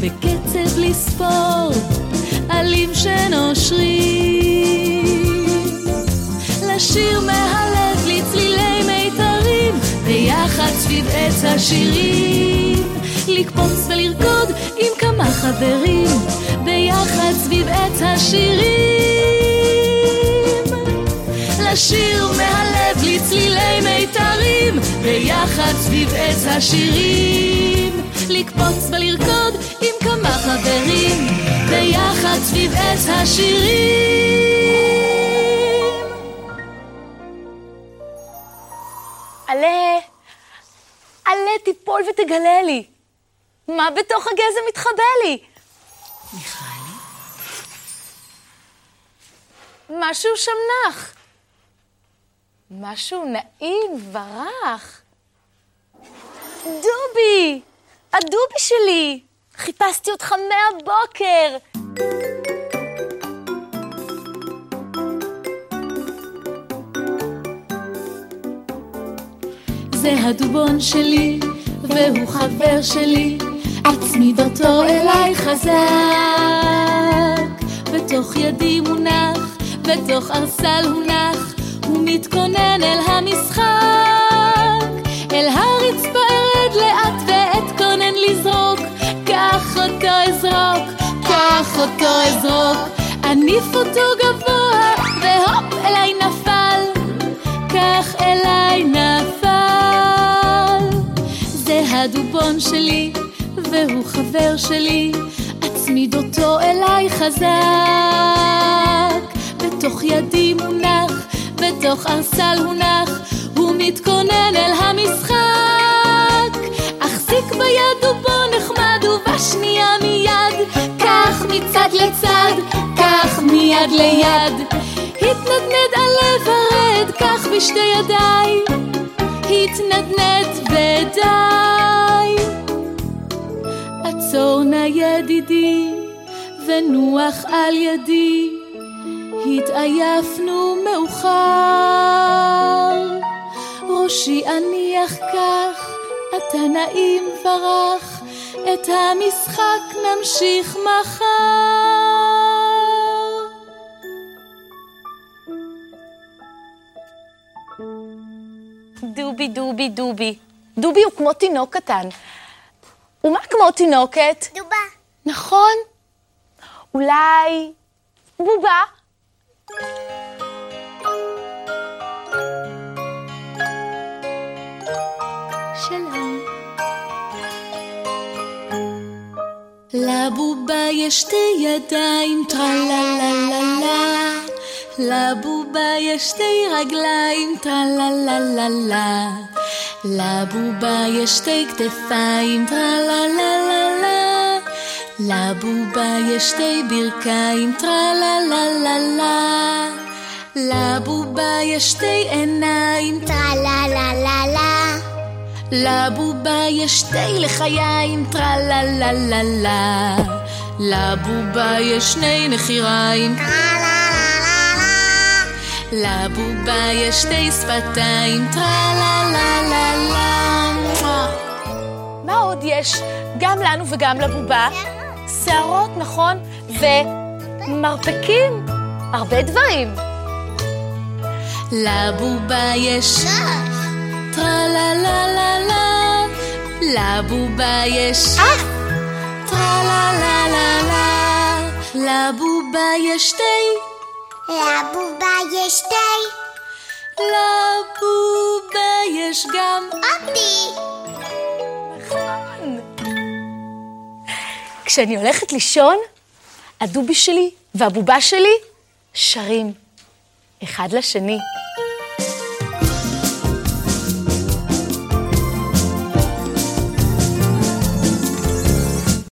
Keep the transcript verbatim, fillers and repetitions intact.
בקצב לספור עלים שנושרים, לשיר מהלב לצלילי מיתרים, ביחד סביב עץ השירים, לקפוץ ולרקוד עם כמה חברים, ביחד סביב עץ השירים, לשיר מהלב לצלילי מיתרים, ביחד סביב עץ השירים, לקפוץ ולרקוד עם כמה חברים, ביחד סביב עץ השירים. עלה, עלה תיפול ותגלה לי, מה בתוך הגזם מתחבא לי? מיכלי? משהו שם נח, משהו נעים ורח. דובי, הדובי שלי, חיפשתי אותך מהבוקר. זה הדובון שלי והוא חבר שלי, הצמיד אותו אליי חזק, בתוך ידי מונח, בתוך ארסל הונח, הוא מתכונן אל המשחק, אל הרצפה ארד לאט ואתכונן לזרוק, קח אותו אזרוק, קח אותו אזרוק, עניף אותו גבוה והופ אליי נפל, קח אליי נפל. זה הדובון שלי והוא חבר שלי, הצמיד אותו אליי חזק, בתוך ידי מונח, בתוך ארסל הונח, הוא מתכונן אל המשחק, החזיק ביד דובון נחמד ובשנייה מיד, כך מצד לצד, כך מיד ליד, התנדנד עלה ורד, כך בשתי ידיי, התנדנד ודי. עצור נא ידידי ונוח על ידי, התעייפנו מאוחר, ראשי אניח כך, אתה נעים ורח, את המשחק נמשיך מחר. דובי, דובי, דובי. דובי הוא כמו תינוק קטן. ומה כמו תינוקת? דובה. נכון. אולי בובה? שלום. לבובה יש שתי ידיים, טרללללה, לבובה יש שתי רגליים, טרללללה, לבובה יש שתי כתפיים, טרללללה, לבובה יש שתי ברכיים, טרללללה, לבובה יש שתי עיניים, טרללללה, לבובה יש שתי לחיים, טרללללה, לבובה יש שני נחיריים, לבובה יש שתי שפתיים, טרללללה. מה עוד יש? גם לנו וגם לבובה? שערות, נכון? ומרפקים, הרבה דברים. לבובה יש טרללללה, לבובה יש טרללללה, לבובה יש שתי, לבובה יש שתי, לבובה יש גם אותי. נכון. כשאני הולכת לישון, הדובי שלי והבובה שלי שרים אחד לשני.